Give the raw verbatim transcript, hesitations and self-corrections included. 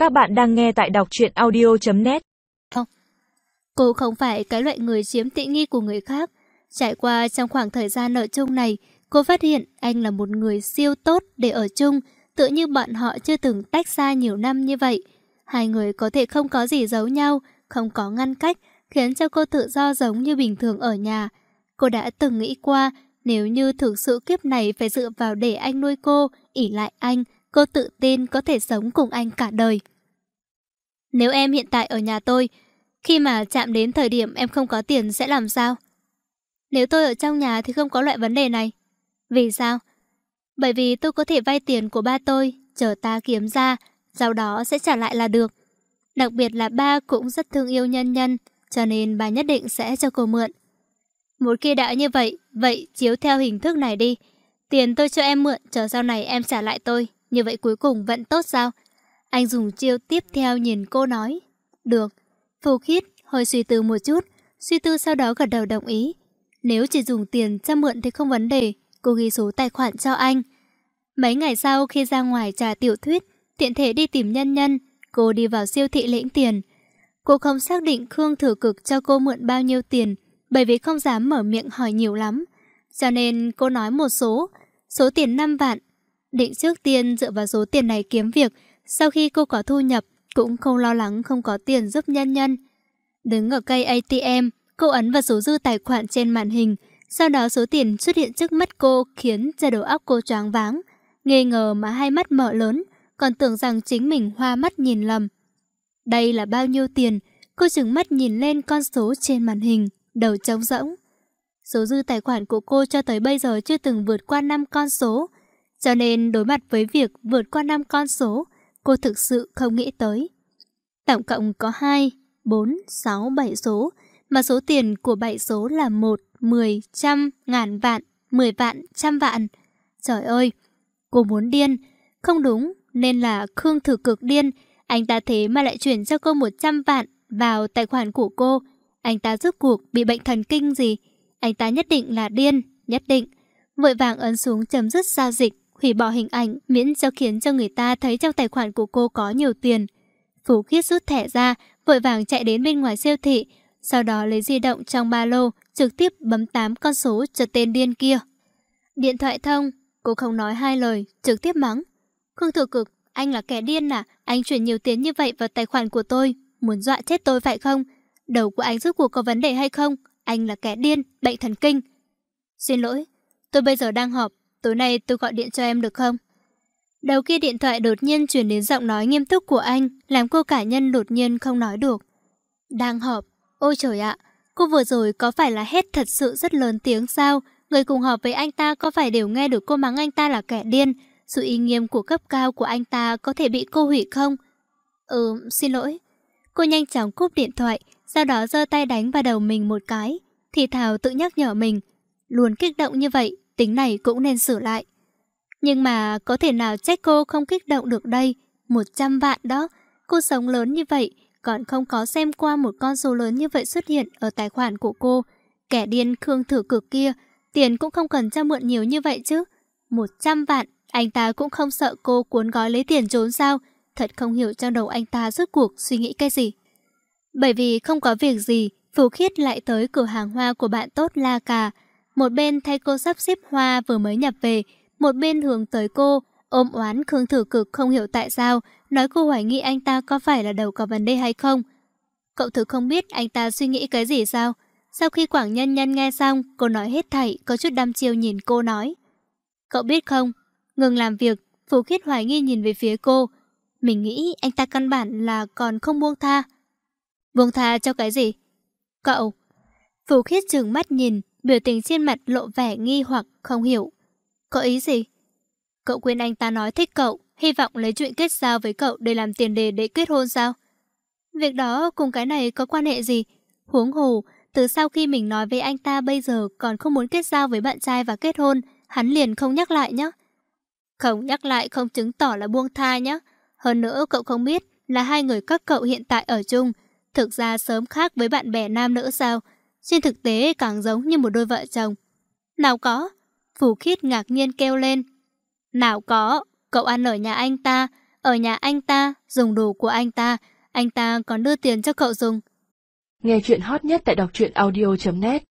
Các bạn đang nghe tại đọc truyện audio chấm net. Cô không phải cái loại người chiếm tiện nghi của người khác. Trải qua trong khoảng thời gian ở chung này, cô phát hiện anh là một người siêu tốt để ở chung, tựa như bọn họ chưa từng tách xa nhiều năm như vậy. Hai người có thể không có gì giấu nhau, không có ngăn cách, khiến cho cô tự do giống như bình thường ở nhà. Cô đã từng nghĩ qua, nếu như thực sự kiếp này phải dựa vào để anh nuôi cô, ỷ lại anh, cô tự tin có thể sống cùng anh cả đời. Nếu em hiện tại ở nhà tôi, khi mà chạm đến thời điểm em không có tiền sẽ làm sao? Nếu tôi ở trong nhà thì không có loại vấn đề này. Vì sao? Bởi vì tôi có thể vay tiền của ba tôi, chờ ta kiếm ra, sau đó sẽ trả lại là được. Đặc biệt là ba cũng rất thương yêu Nhân Nhân, cho nên bà nhất định sẽ cho cô mượn. Một khi đã như vậy, vậy chiếu theo hình thức này đi. Tiền tôi cho em mượn, chờ sau này em trả lại tôi. Như vậy cuối cùng vẫn tốt sao? Anh dùng chiêu tiếp theo nhìn cô nói. Được. Phù Khiết hơi suy tư một chút, suy tư sau đó gật đầu đồng ý. Nếu chỉ dùng tiền cho mượn thì không vấn đề, cô ghi số tài khoản cho anh. Mấy ngày sau khi ra ngoài trà tiểu thuyết, tiện thể đi tìm Nhân Nhân, cô đi vào siêu thị lĩnh tiền. Cô không xác định Khương Thừa Cực cho cô mượn bao nhiêu tiền, bởi vì không dám mở miệng hỏi nhiều lắm. Cho nên cô nói một số, số tiền năm vạn. Định trước tiên dựa vào số tiền này kiếm việc, sau khi cô có thu nhập, cũng không lo lắng không có tiền giúp Nhân Nhân. Đứng ở cây a tê em, cô ấn vào số dư tài khoản trên màn hình, sau đó số tiền xuất hiện trước mắt cô khiến cho đầu óc cô choáng váng. Nghi ngờ mà hai mắt mở lớn, còn tưởng rằng chính mình hoa mắt nhìn lầm. Đây là bao nhiêu tiền? Cô trừng mắt nhìn lên con số trên màn hình, đầu trống rỗng. Số dư tài khoản của cô cho tới bây giờ chưa từng vượt qua năm con số. Cho nên đối mặt với việc vượt qua năm con số, cô thực sự không nghĩ tới. Tổng cộng có hai, bốn, sáu, bảy số, mà số tiền của bảy số là một, mười, trăm, ngàn vạn, mười vạn, trăm vạn. Trời ơi, cô muốn điên. Không đúng, nên là Khương Thừa Cực điên. Anh ta thế mà lại chuyển cho cô một trăm vạn vào tài khoản của cô. Anh ta rốt cuộc bị bệnh thần kinh gì? Anh ta nhất định là điên, nhất định. Vội vàng ấn xuống chấm dứt giao dịch, hủy bỏ hình ảnh miễn cho khiến cho người ta thấy trong tài khoản của cô có nhiều tiền. Phú Khiết rút thẻ ra, vội vàng chạy đến bên ngoài siêu thị, sau đó lấy di động trong ba lô, trực tiếp bấm tám con số cho tên điên kia. Điện thoại thông, cô không nói hai lời, trực tiếp mắng. Khương Thừa Cực, anh là kẻ điên à? Anh chuyển nhiều tiền như vậy vào tài khoản của tôi, muốn dọa chết tôi phải không? Đầu của anh rốt cuộc có vấn đề hay không? Anh là kẻ điên, bệnh thần kinh. Xin lỗi, tôi bây giờ đang họp, tối nay tôi gọi điện cho em được không? Đầu kia điện thoại đột nhiên chuyển đến giọng nói nghiêm túc của anh, làm cô cả nhân đột nhiên không nói được. Đang họp? Ôi trời ạ, cô vừa rồi có phải là hét thật sự rất lớn tiếng sao? Người cùng họp với anh ta có phải đều nghe được cô mắng anh ta là kẻ điên? Sự uy nghiêm của cấp cao của anh ta có thể bị cô hủy không? Ừ, xin lỗi. Cô nhanh chóng cúp điện thoại, sau đó giơ tay đánh vào đầu mình một cái. Thì thào tự nhắc nhở mình, luôn kích động như vậy, tính này cũng nên sửa lại. Nhưng mà có thể nào trách cô không kích động được đây? Một trăm vạn đó, cô sống lớn như vậy, còn không có xem qua một con số lớn như vậy xuất hiện ở tài khoản của cô. Kẻ điên Khương Thừa Cực kia, tiền cũng không cần cho mượn nhiều như vậy chứ. Một trăm vạn, anh ta cũng không sợ cô cuốn gói lấy tiền trốn sao? Thật không hiểu trong đầu anh ta rốt cuộc suy nghĩ cái gì. Bởi vì không có việc gì, Phú Khiết lại tới cửa hàng hoa của bạn tốt La Cà. Một bên thay cô sắp xếp hoa vừa mới nhập về, một bên hướng tới cô, ôm oán Khương Thừa Cực không hiểu tại sao, nói cô hoài nghi anh ta có phải là đầu có vấn đề hay không. Cậu thực không biết anh ta suy nghĩ cái gì sao? Sau khi Quảng Nhân Nhân nghe xong, cô nói hết thảy, có chút đăm chiêu nhìn cô nói. Cậu biết không, ngừng làm việc, Phú Khiết hoài nghi nhìn về phía cô. Mình nghĩ anh ta căn bản là còn không buông tha. Buông tha cho cái gì? Cậu. Phú Khiết trừng mắt nhìn, biểu tình trên mặt lộ vẻ nghi hoặc không hiểu. Có ý gì? Cậu quên anh ta nói thích cậu, hy vọng lấy chuyện kết giao với cậu để làm tiền đề để kết hôn sao? Việc đó cùng cái này có quan hệ gì? Huống hồ, từ sau khi mình nói với anh ta bây giờ còn không muốn kết giao với bạn trai và kết hôn, hắn liền không nhắc lại nhé. Không nhắc lại không chứng tỏ là buông tha nhé. Hơn nữa cậu không biết là hai người các cậu hiện tại ở chung, thực ra sớm khác với bạn bè nam nữ sao? Trên thực tế càng giống như một đôi vợ chồng. Nào có? Phú Khiết ngạc nhiên kêu lên. Nào có, cậu ăn ở nhà anh ta, ở nhà anh ta, dùng đồ của anh ta, anh ta còn đưa tiền cho cậu dùng. Nghe chuyện hot nhất tại đọc truyện audio chấm net.